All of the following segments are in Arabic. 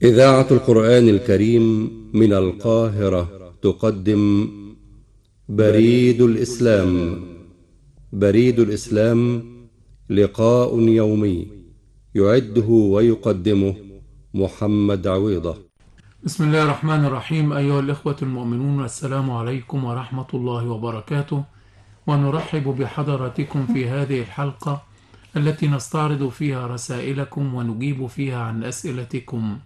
إذاعة القرآن الكريم من القاهرة تقدم بريد الإسلام. بريد الإسلام لقاء يومي يعده ويقدمه محمد عويضة. بسم الله الرحمن الرحيم. أيها الإخوة المؤمنون، السلام عليكم ورحمة الله وبركاته، ونرحب بحضراتكم في هذه الحلقة التي نستعرض فيها رسائلكم ونجيب فيها عن أسئلتكم.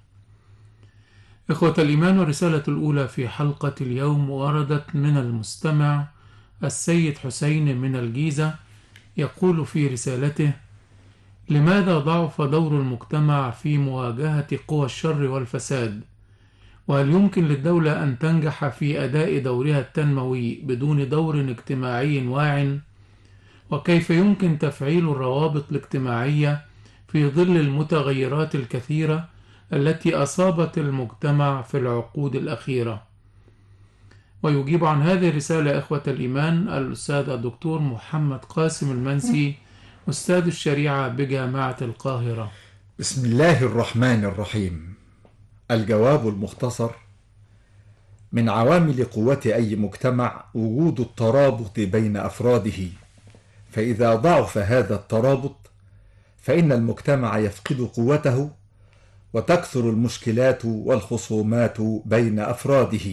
إخوة الإيمان، الرسالة الأولى في حلقة اليوم وردت من المستمع السيد حسين من الجيزة، يقول في رسالته: لماذا ضعف دور المجتمع في مواجهة قوى الشر والفساد؟ وهل يمكن للدولة أن تنجح في أداء دورها التنموي بدون دور اجتماعي واع؟ وكيف يمكن تفعيل الروابط الاجتماعية في ظل المتغيرات الكثيرة التي أصابت المجتمع في العقود الأخيرة؟ ويجيب عن هذه الرسالة إخوة الإيمان الأستاذ الدكتور محمد قاسم المنسي، أستاذ الشريعة بجامعة القاهرة. بسم الله الرحمن الرحيم. الجواب المختصر: من عوامل قوة أي مجتمع وجود الترابط بين أفراده، فإذا ضعف هذا الترابط فإن المجتمع يفقد قوته وتكثر المشكلات والخصومات بين أفراده.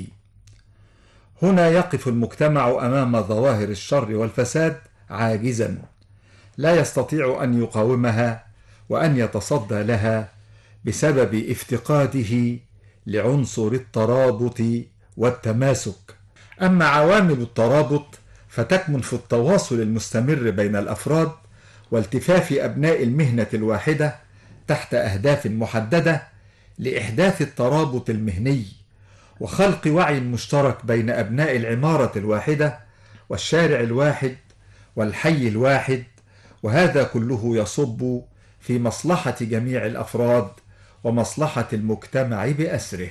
هنا يقف المجتمع أمام ظواهر الشر والفساد عاجزا، لا يستطيع أن يقاومها وأن يتصدى لها بسبب افتقاده لعنصر الترابط والتماسك. أما عوامل الترابط فتكمن في التواصل المستمر بين الأفراد والتفاف أبناء المهنة الواحدة تحت أهداف محددة لإحداث الترابط المهني وخلق وعي مشترك بين أبناء العمارة الواحدة والشارع الواحد والحي الواحد، وهذا كله يصب في مصلحة جميع الأفراد ومصلحة المجتمع بأسره.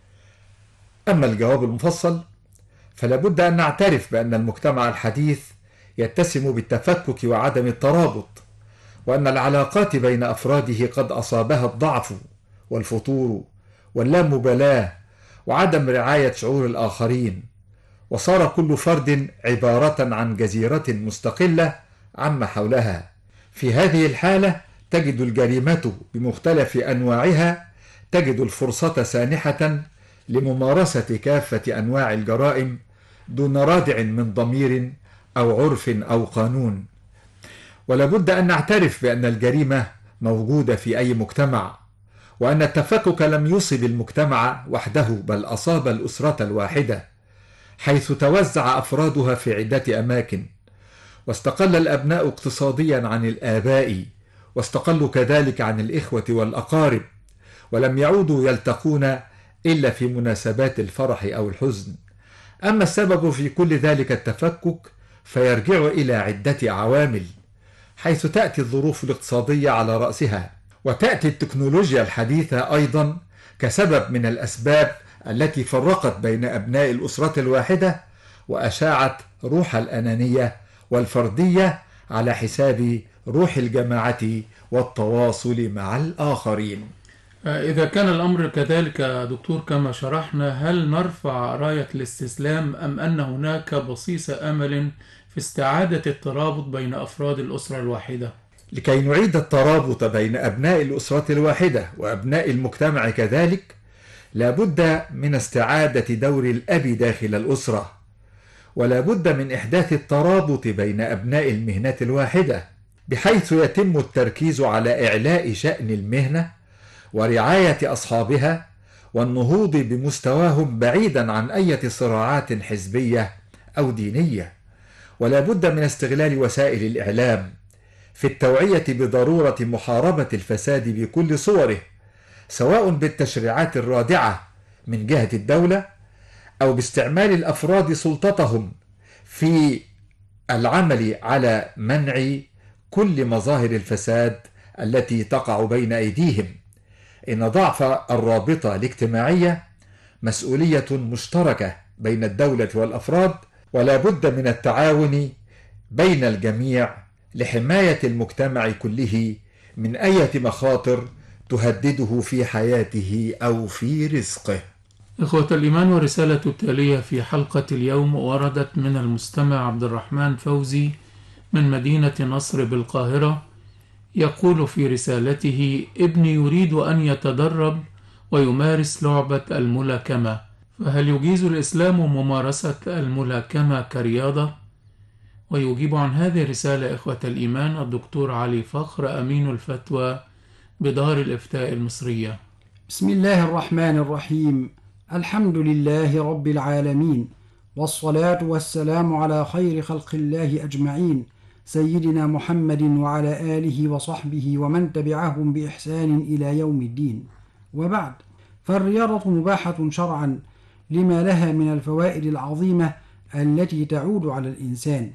أما الجواب المفصل فلا بد أن نعترف بأن المجتمع الحديث يتسم بالتفكك وعدم الترابط، وأن العلاقات بين أفراده قد أصابها الضعف والفتور واللامبالاة وعدم رعاية شعور الآخرين، وصار كل فرد عبارة عن جزيرة مستقلة عما حولها. في هذه الحالة تجد الجريمة بمختلف أنواعها تجد الفرصة سانحة لممارسة كافة أنواع الجرائم دون رادع من ضمير أو عرف أو قانون. ولا بد أن نعترف بأن الجريمة موجودة في أي مجتمع، وأن التفكك لم يصب المجتمع وحده بل أصاب الأسرة الواحدة، حيث توزع أفرادها في عدة أماكن، واستقل الأبناء اقتصاديا عن الآباء، واستقلوا كذلك عن الإخوة والأقارب، ولم يعودوا يلتقون إلا في مناسبات الفرح أو الحزن. أما السبب في كل ذلك التفكك فيرجع إلى عدة عوامل، حيث تأتي الظروف الاقتصادية على رأسها، وتأتي التكنولوجيا الحديثة أيضا كسبب من الأسباب التي فرقت بين أبناء الأسرة الواحدة وأشاعت روح الأنانية والفردية على حساب روح الجماعة والتواصل مع الآخرين. إذا كان الأمر كذلك يا دكتور كما شرحنا، هل نرفع راية الاستسلام أم أن هناك بصيص أمل في استعادة الترابط بين أفراد الأسرة الواحدة؟ لكي نعيد الترابط بين أبناء الأسرة الواحدة وأبناء المجتمع كذلك، لا بد من استعادة دور الأب داخل الأسرة، ولا بد من إحداث الترابط بين أبناء المهنة الواحدة، بحيث يتم التركيز على إعلاء شأن المهنة ورعاية أصحابها والنهوض بمستواهم بعيدا عن أي صراعات حزبية أو دينية. ولا بد من استغلال وسائل الإعلام في التوعية بضرورة محاربة الفساد بكل صوره، سواء بالتشريعات الرادعة من جهة الدولة أو باستعمال الأفراد سلطتهم في العمل على منع كل مظاهر الفساد التي تقع بين أيديهم. إن ضعف الرابطة الاجتماعية مسؤولية مشتركة بين الدولة والأفراد، ولا بد من التعاون بين الجميع لحماية المجتمع كله من أي مخاطر تهدده في حياته أو في رزقه. إخوة الإيمان، والرسالة التالية في حلقة اليوم وردت من المستمع عبد الرحمن فوزي من مدينة نصر بالقاهرة. يقول في رسالته: ابني يريد أن يتدرب ويمارس لعبة الملاكمة، فهل يجيز الإسلام ممارسة الملاكمة كرياضة؟ ويجيب عن هذه الرسالة إخوة الإيمان الدكتور علي فخر، أمين الفتوى بدار الإفتاء المصرية. بسم الله الرحمن الرحيم. الحمد لله رب العالمين، والصلاة والسلام على خير خلق الله أجمعين، سيدنا محمد وعلى آله وصحبه ومن تبعهم بإحسان إلى يوم الدين. وبعد، فالرياضة مباحة شرعا لما لها من الفوائد العظيمة التي تعود على الإنسان،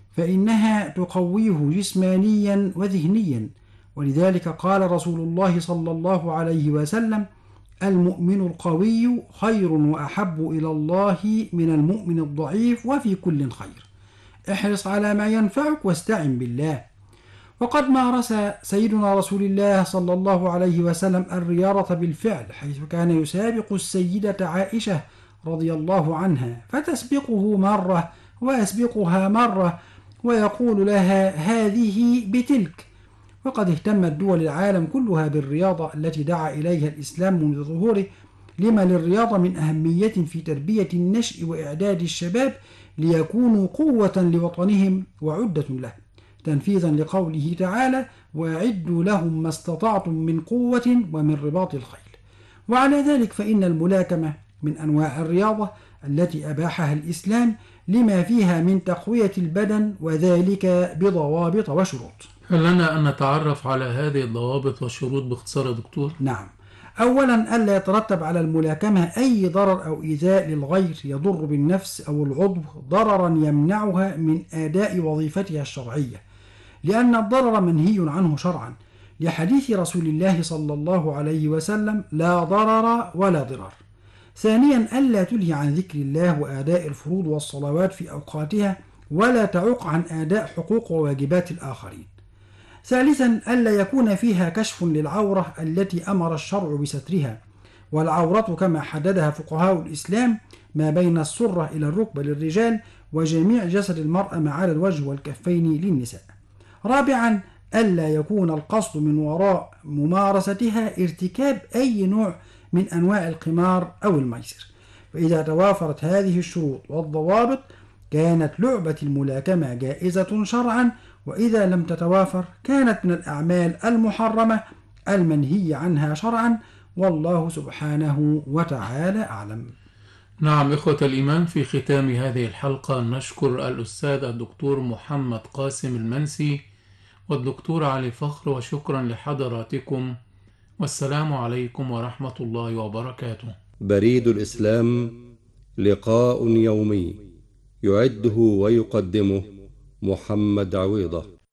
فإنها تقويه جسمانيا وذهنيا، ولذلك قال رسول الله صلى الله عليه وسلم: المؤمن القوي خير وأحب إلى الله من المؤمن الضعيف وفي كل خير. احرص على ما ينفعك واستعن بالله. وقد مارس سيدنا رسول الله صلى الله عليه وسلم الرياضة بالفعل، حيث كان يسابق السيدة عائشة رضي الله عنها، فتسبقه مرة ويسبقها مرة ويقول لها: هذه بتلك. وقد اهتمت دول العالم كلها بالرياضة التي دعا إليها الإسلام منذ ظهوره، لما للرياضة من أهمية في تربية النشء وإعداد الشباب ليكونوا قوة لوطنهم وعدة له، تنفيذا لقوله تعالى: وأعدوا لهم ما استطعتم من قوة ومن رباط الخيل. وعلى ذلك فإن الملاكمة من أنواع الرياضة التي أباحها الإسلام لما فيها من تقوية البدن، وذلك بضوابط وشروط. هل لنا أن نتعرف على هذه الضوابط والشروط باختصار يا دكتور؟ نعم. أولا، ألا يترتب على الملاكمة أي ضرر أو إيذاء للغير يضر بالنفس أو العضو ضررا يمنعها من أداء وظيفتها الشرعية، لأن الضرر منهي عنه شرعا، لحديث رسول الله صلى الله عليه وسلم: لا ضرر ولا ضرر. ثانيا، ألا تلهي عن ذكر الله وأداء الفروض والصلوات في أوقاتها، ولا تعق عن أداء حقوق وواجبات الآخرين. ثالثا، ألا يكون فيها كشف للعورة التي أمر الشرع بسترها، والعورة كما حددها فقهاء الإسلام ما بين السرة إلى الركبة للرجال، وجميع جسد المرأة ما عدا الوجه والكفين للنساء. رابعا، ألا يكون القصد من وراء ممارستها ارتكاب أي نوع من أنواع القمار أو الميسر. فإذا توافرت هذه الشروط والضوابط كانت لعبة الملاكمة جائزة شرعا، وإذا لم تتوافر كانت من الأعمال المحرمة المنهي عنها شرعا، والله سبحانه وتعالى أعلم. نعم إخوة الإيمان، في ختام هذه الحلقة نشكر الأستاذ الدكتور محمد قاسم المنسي والدكتور علي فخر، وشكرا لحضراتكم، والسلام عليكم ورحمة الله وبركاته. بريد الإسلام، لقاء يومي يعده ويقدمه محمد عويضة.